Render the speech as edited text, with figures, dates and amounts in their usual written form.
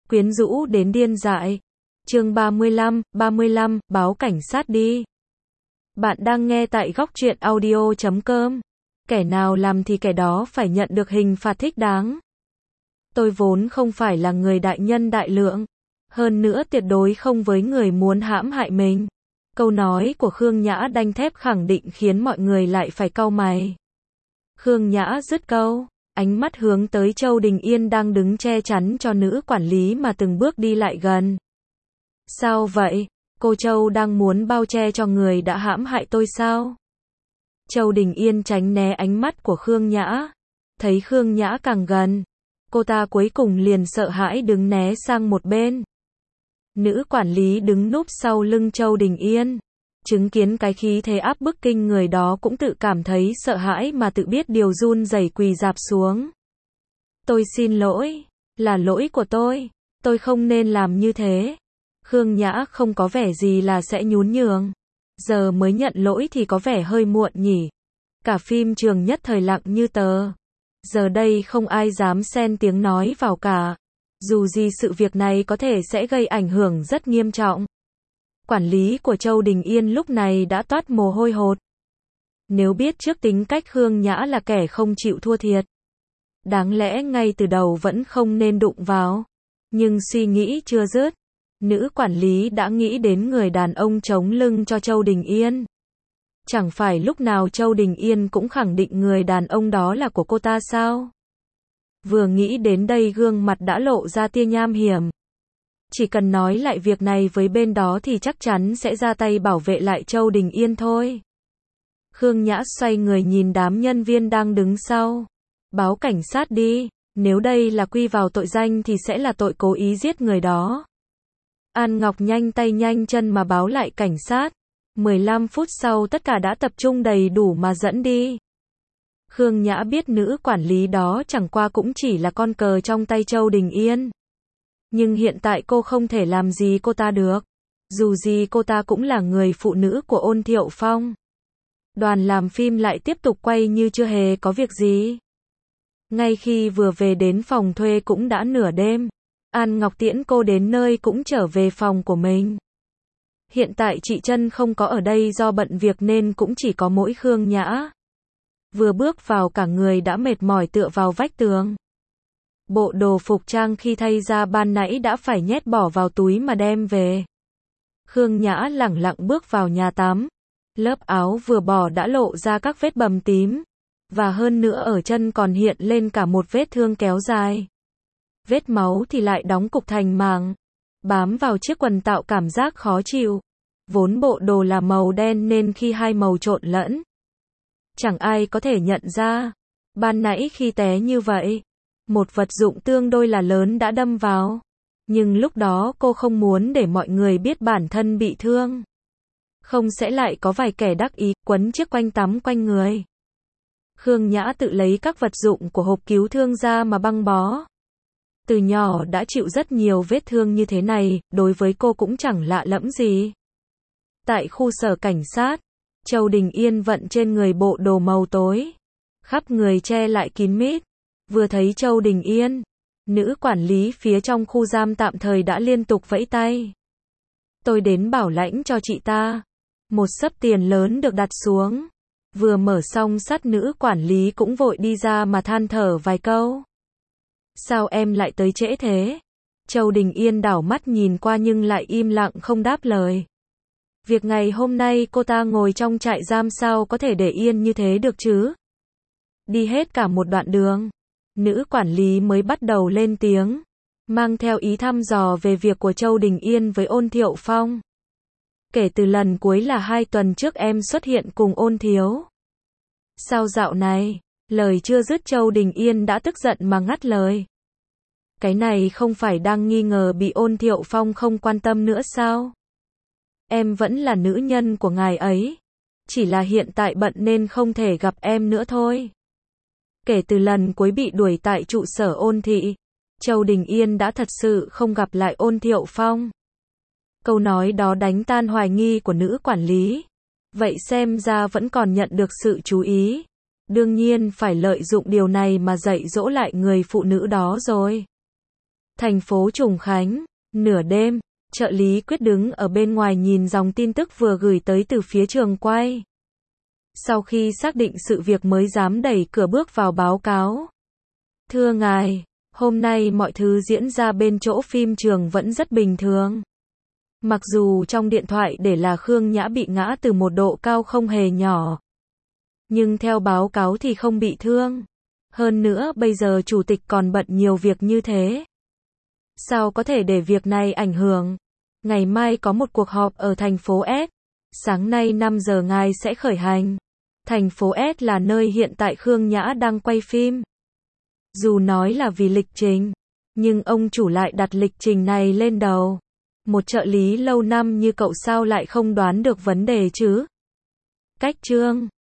quyến rũ đến điên dại. Chương 35, báo cảnh sát đi. Bạn đang nghe tại góc truyện audio.com. Kẻ nào làm thì kẻ đó phải nhận được hình phạt thích đáng. Tôi vốn không phải là người đại nhân đại lượng, hơn nữa tuyệt đối không với người muốn hãm hại mình. Câu nói của Khương Nhã đanh thép khẳng định khiến mọi người lại phải cau mày. Khương Nhã dứt câu, ánh mắt hướng tới Châu Đình Yên đang đứng che chắn cho nữ quản lý mà từng bước đi lại gần. Sao vậy? Cô Châu đang muốn bao che cho người đã hãm hại tôi sao? Châu Đình Yên tránh né ánh mắt của Khương Nhã. Thấy Khương Nhã càng gần, cô ta cuối cùng liền sợ hãi đứng né sang một bên. Nữ quản lý đứng núp sau lưng Châu Đình Yên. Chứng kiến cái khí thế áp bức kinh người đó cũng tự cảm thấy sợ hãi mà tự biết điều run rẩy quỳ rạp xuống. Tôi xin lỗi, là lỗi của tôi không nên làm như thế. Khương Nhã không có vẻ gì là sẽ nhún nhường. Giờ mới nhận lỗi thì có vẻ hơi muộn nhỉ. Cả phim trường nhất thời lặng như tờ. Giờ đây không ai dám xen tiếng nói vào cả. Dù gì sự việc này có thể sẽ gây ảnh hưởng rất nghiêm trọng. Quản lý của Châu Đình Yên lúc này đã toát mồ hôi hột. Nếu biết trước tính cách Khương Nhã là kẻ không chịu thua thiệt, đáng lẽ ngay từ đầu vẫn không nên đụng vào. Nhưng suy nghĩ chưa dứt, nữ quản lý đã nghĩ đến người đàn ông chống lưng cho Châu Đình Yên. Chẳng phải lúc nào Châu Đình Yên cũng khẳng định người đàn ông đó là của cô ta sao? Vừa nghĩ đến đây gương mặt đã lộ ra tia nham hiểm. Chỉ cần nói lại việc này với bên đó thì chắc chắn sẽ ra tay bảo vệ lại Châu Đình Yên thôi. Khương Nhã xoay người nhìn đám nhân viên đang đứng sau. Báo cảnh sát đi, nếu đây là quy vào tội danh thì sẽ là tội cố ý giết người đó. An Ngọc nhanh tay nhanh chân mà báo lại cảnh sát. 15 phút sau tất cả đã tập trung đầy đủ mà dẫn đi. Khương Nhã biết nữ quản lý đó chẳng qua cũng chỉ là con cờ trong tay Châu Đình Yên. Nhưng hiện tại cô không thể làm gì cô ta được. Dù gì cô ta cũng là người phụ nữ của Ôn Thiệu Phong. Đoàn làm phim lại tiếp tục quay như chưa hề có việc gì. Ngay khi vừa về đến phòng thuê cũng đã nửa đêm. An Ngọc tiễn cô đến nơi cũng trở về phòng của mình. Hiện tại chị Trân không có ở đây do bận việc nên cũng chỉ có mỗi Khương Nhã. Vừa bước vào cả người đã mệt mỏi tựa vào vách tường. Bộ đồ phục trang khi thay ra ban nãy đã phải nhét bỏ vào túi mà đem về. Khương Nhã lẳng lặng bước vào nhà tắm. Lớp áo vừa bỏ đã lộ ra các vết bầm tím. Và hơn nữa ở chân còn hiện lên cả một vết thương kéo dài. Vết máu thì lại đóng cục thành màng. Bám vào chiếc quần tạo cảm giác khó chịu. Vốn bộ đồ là màu đen nên khi hai màu trộn lẫn, chẳng ai có thể nhận ra. Ban nãy khi té như vậy, một vật dụng tương đối là lớn đã đâm vào. Nhưng lúc đó cô không muốn để mọi người biết bản thân bị thương. Không sẽ lại có vài kẻ đắc ý quấn chiếc quanh tắm quanh người. Khương Nhã tự lấy các vật dụng của hộp cứu thương ra mà băng bó. Từ nhỏ đã chịu rất nhiều vết thương như thế này, đối với cô cũng chẳng lạ lẫm gì. Tại khu sở cảnh sát, Châu Đình Yên vận trên người bộ đồ màu tối. Khắp người che lại kín mít. Vừa thấy Châu Đình Yên, nữ quản lý phía trong khu giam tạm thời đã liên tục vẫy tay. Tôi đến bảo lãnh cho chị ta. Một xấp tiền lớn được đặt xuống. Vừa mở xong sắt nữ quản lý cũng vội đi ra mà than thở vài câu. Sao em lại tới trễ thế? Châu Đình Yên đảo mắt nhìn qua nhưng lại im lặng không đáp lời. Việc ngày hôm nay cô ta ngồi trong trại giam sao có thể để yên như thế được chứ? Đi hết cả một đoạn đường, nữ quản lý mới bắt đầu lên tiếng, mang theo ý thăm dò về việc của Châu Đình Yên với Ôn Thiệu Phong. Kể từ lần cuối là 2 tuần trước em xuất hiện cùng Ôn Thiếu. Sao dạo này? Lời chưa dứt Châu Đình Yên đã tức giận mà ngắt lời. Cái này không phải đang nghi ngờ bị Ôn Thiệu Phong không quan tâm nữa sao? Em vẫn là nữ nhân của ngài ấy. Chỉ là hiện tại bận nên không thể gặp em nữa thôi. Kể từ lần cuối bị đuổi tại trụ sở Ôn thị, Châu Đình Yên đã thật sự không gặp lại Ôn Thiệu Phong. Câu nói đó đánh tan hoài nghi của nữ quản lý. Vậy xem ra vẫn còn nhận được sự chú ý. Đương nhiên phải lợi dụng điều này mà dạy dỗ lại người phụ nữ đó rồi. Thành phố Trùng Khánh, nửa đêm, trợ lý Quyết đứng ở bên ngoài nhìn dòng tin tức vừa gửi tới từ phía trường quay. Sau khi xác định sự việc mới dám đẩy cửa bước vào báo cáo. Thưa ngài, hôm nay mọi thứ diễn ra bên chỗ phim trường vẫn rất bình thường. Mặc dù trong điện thoại để là Khương Nhã bị ngã từ một độ cao không hề nhỏ. Nhưng theo báo cáo thì không bị thương. Hơn nữa bây giờ chủ tịch còn bận nhiều việc như thế. Sao có thể để việc này ảnh hưởng? Ngày mai có một cuộc họp ở thành phố S. Sáng nay 5 giờ ngài sẽ khởi hành. Thành phố S là nơi hiện tại Khương Nhã đang quay phim. Dù nói là vì lịch trình, nhưng ông chủ lại đặt lịch trình này lên đầu. Một trợ lý lâu năm như cậu sao lại không đoán được vấn đề chứ? Cách chương